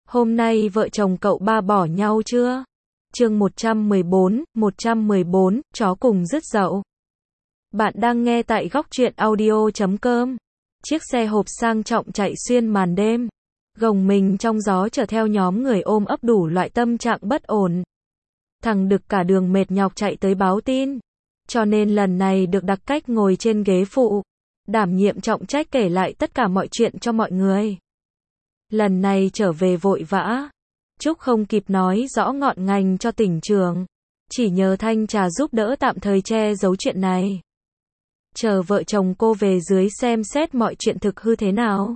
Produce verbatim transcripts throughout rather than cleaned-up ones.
Hôm nay vợ chồng cậu ba bỏ nhau chưa? Chương một trăm mười bốn, một trăm mười bốn, chó cùng rứt dậu. Bạn đang nghe tại góc truyện audio chấm com. Chiếc xe hộp sang trọng chạy xuyên màn đêm, gồng mình trong gió chở theo nhóm người ôm ấp đủ loại tâm trạng bất ổn. Thằng Đực cả đường mệt nhọc chạy tới báo tin, cho nên lần này được đặc cách ngồi trên ghế phụ, đảm nhiệm trọng trách kể lại tất cả mọi chuyện cho mọi người. Lần này trở về vội vã, Trúc không kịp nói rõ ngọn ngành cho tỉnh trường, chỉ nhờ thanh trà giúp đỡ tạm thời che giấu chuyện này. Chờ vợ chồng cô về dưới xem xét mọi chuyện thực hư thế nào,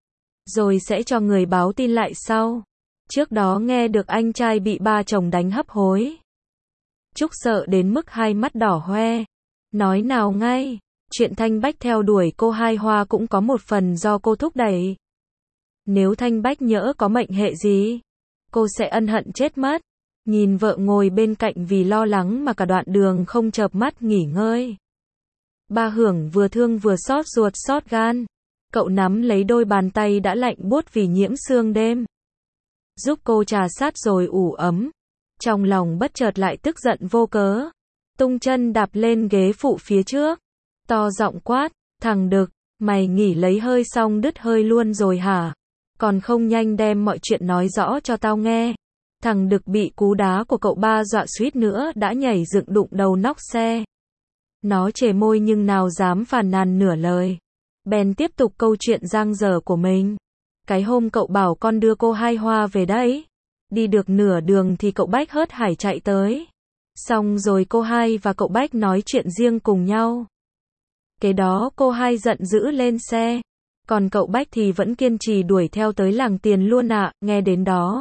rồi sẽ cho người báo tin lại sau. Trước đó nghe được anh trai bị ba chồng đánh hấp hối, Trúc sợ đến mức hai mắt đỏ hoe, nói nào ngay, chuyện Thanh Bách theo đuổi cô Hai Hoa cũng có một phần do cô thúc đẩy. Nếu Thanh Bách nhỡ có mệnh hệ gì, cô sẽ ân hận chết mất. Nhìn vợ ngồi bên cạnh vì lo lắng mà cả đoạn đường không chợp mắt nghỉ ngơi, ba Hưởng vừa thương vừa xót ruột xót gan. Cậu nắm lấy đôi bàn tay đã lạnh buốt vì nhiễm sương đêm, giúp cô trà sát rồi ủ ấm. Trong lòng bất chợt lại tức giận vô cớ, tung chân đạp lên ghế phụ phía trước, to giọng quát, thằng Đực, mày nghỉ lấy hơi xong đứt hơi luôn rồi hả? Còn không nhanh đem mọi chuyện nói rõ cho tao nghe. Thằng Đực bị cú đá của cậu ba dọa suýt nữa đã nhảy dựng đụng đầu nóc xe. Nó chề môi nhưng nào dám phàn nàn nửa lời, bèn tiếp tục câu chuyện giang dở của mình. Cái hôm cậu bảo con đưa cô Hai Hoa về đấy, đi được nửa đường thì cậu Bách hớt hải chạy tới. Xong rồi cô Hai và cậu Bách nói chuyện riêng cùng nhau. Kế đó cô Hai giận dữ lên xe, còn cậu Bách thì vẫn kiên trì đuổi theo tới làng tiền luôn ạ. À. Nghe đến đó,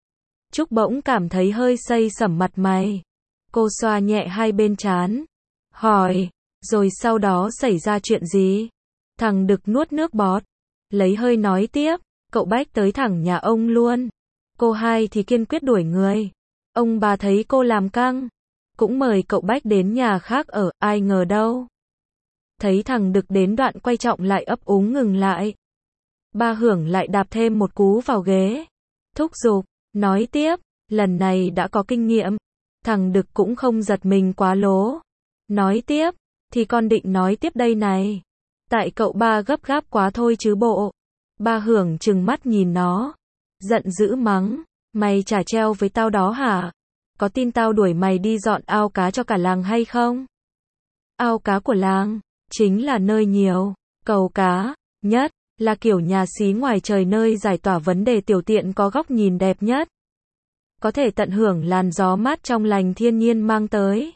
Trúc bỗng cảm thấy hơi xây sẩm mặt mày. Cô xoa nhẹ hai bên trán, hỏi, rồi sau đó xảy ra chuyện gì? Thằng Đực nuốt nước bọt, lấy hơi nói tiếp, cậu Bách tới thẳng nhà ông luôn. Cô Hai thì kiên quyết đuổi người. Ông bà thấy cô làm căng, cũng mời cậu Bách đến nhà khác ở, ai ngờ đâu. Thấy thằng Đực đến đoạn quay trọng lại ấp úng ngừng lại. Ba Hưởng lại đạp thêm một cú vào ghế, thúc giục, nói tiếp, lần này đã có kinh nghiệm. Thằng Đực cũng không giật mình quá lố, nói tiếp, thì con định nói tiếp đây này. Tại cậu ba gấp gáp quá thôi chứ bộ. Ba Hưởng trừng mắt nhìn nó, giận dữ mắng, mày chả treo với tao đó hả? Có tin tao đuổi mày đi dọn ao cá cho cả làng hay không? Ao cá của làng chính là nơi nhiều cầu cá nhất, là kiểu nhà xí ngoài trời nơi giải tỏa vấn đề tiểu tiện có góc nhìn đẹp nhất, có thể tận hưởng làn gió mát trong lành thiên nhiên mang tới.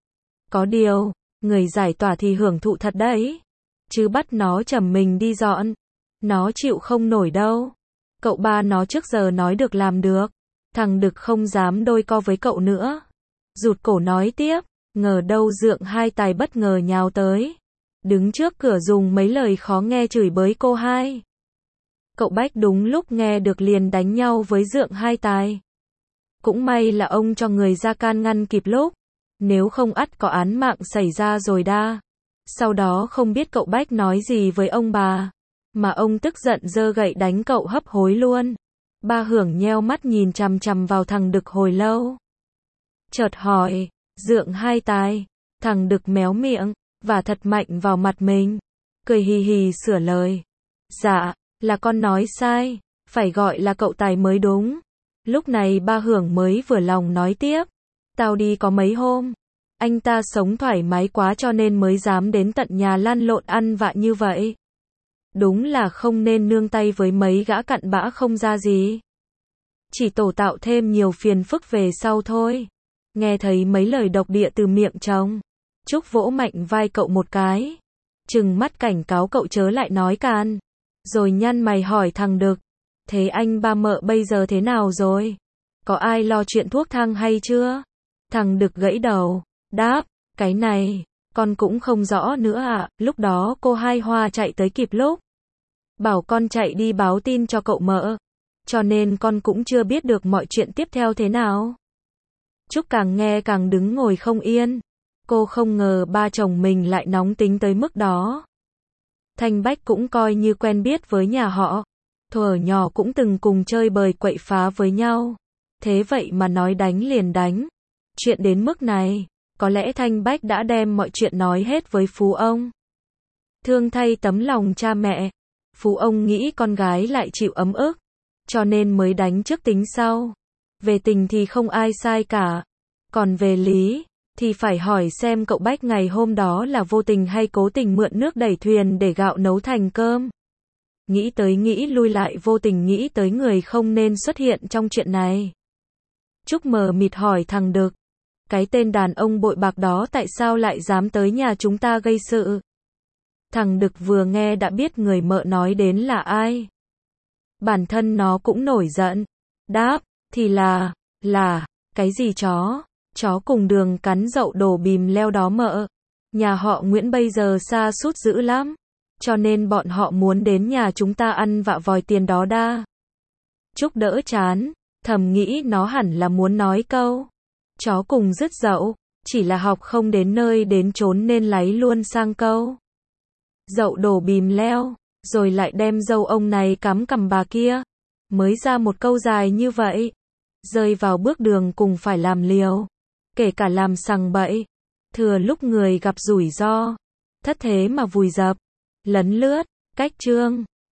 Có điều, người giải tỏa thì hưởng thụ thật đấy, chứ bắt nó trầm mình đi dọn, nó chịu không nổi đâu. Cậu ba nó trước giờ nói được làm được, thằng Đực không dám đôi co với cậu nữa, rụt cổ nói tiếp, ngờ đâu Dượng Hai Tài bất ngờ nhào tới, đứng trước cửa dùng mấy lời khó nghe chửi bới cô Hai. Cậu Bách đúng lúc nghe được liền đánh nhau với Dượng Hai Tài. Cũng may là ông cho người ra can ngăn kịp lúc, nếu không ắt có án mạng xảy ra rồi đa. Sau đó không biết cậu Bách nói gì với ông bà, mà ông tức giận giơ gậy đánh cậu hấp hối luôn. Ba Hưởng nheo mắt nhìn chằm chằm vào thằng Đực hồi lâu, chợt hỏi, Dượng Hai Tài? Thằng Đực méo miệng, và thật mạnh vào mặt mình, cười hì hì sửa lời, dạ, là con nói sai, phải gọi là cậu Tài mới đúng. Lúc này ba Hưởng mới vừa lòng nói tiếp, tao đi có mấy hôm, anh ta sống thoải mái quá cho nên mới dám đến tận nhà lăn lộn ăn vạ như vậy. Đúng là không nên nương tay với mấy gã cặn bã không ra gì, chỉ tổ tạo thêm nhiều phiền phức về sau thôi. Nghe thấy mấy lời độc địa từ miệng chồng, Trúc vỗ mạnh vai cậu một cái, trừng mắt cảnh cáo cậu chớ lại nói can, rồi nhăn mày hỏi thằng Đực, thế anh ba mợ bây giờ thế nào rồi? Có ai lo chuyện thuốc thang hay chưa? Thằng Đực gãy đầu, đáp, cái này, con cũng không rõ nữa ạ. À. Lúc đó cô Hai Hoa chạy tới kịp lúc, bảo con chạy đi báo tin cho cậu mợ, cho nên con cũng chưa biết được mọi chuyện tiếp theo thế nào. Trúc càng nghe càng đứng ngồi không yên, cô không ngờ ba chồng mình lại nóng tính tới mức đó. Thanh Bách cũng coi như quen biết với nhà họ, Thuở nhỏ cũng từng cùng chơi bời quậy phá với nhau. Thế vậy mà nói đánh liền đánh. Chuyện đến mức này, có lẽ Thanh Bách đã đem mọi chuyện nói hết với Phú ông. Thương thay tấm lòng cha mẹ, Phú ông nghĩ con gái lại chịu ấm ức, cho nên mới đánh trước tính sau. Về tình thì không ai sai cả. Còn về lý, thì phải hỏi xem cậu Bách ngày hôm đó là vô tình hay cố tình mượn nước đẩy thuyền để gạo nấu thành cơm. Nghĩ tới nghĩ lui lại vô tình nghĩ tới người không nên xuất hiện trong chuyện này. Trúc mờ mịt hỏi thằng Đực, cái tên đàn ông bội bạc đó tại sao lại dám tới nhà chúng ta gây sự? Thằng Đực vừa nghe đã biết người mợ nói đến là ai. Bản thân nó cũng nổi giận. Đáp, thì là, là, cái gì chó? Chó cùng đường cắn dậu đổ bìm leo đó mợ. Nhà họ Nguyễn bây giờ xa sút dữ lắm. Cho nên bọn họ muốn đến nhà chúng ta ăn vạ vòi tiền đó đa. Trúc đỡ chán, thầm nghĩ nó hẳn là muốn nói câu chó cùng dứt dậu, chỉ là học không đến nơi đến chốn nên láy luôn sang câu dậu đổ bìm leo, rồi lại đem dâu ông này cắm cằm bà kia. Mới ra một câu dài như vậy. Rơi vào bước đường cùng phải làm liều. Kể cả làm sằng bậy. Thừa lúc người gặp rủi ro. Thất thế mà vùi dập. Lấn lướt. Cách chương.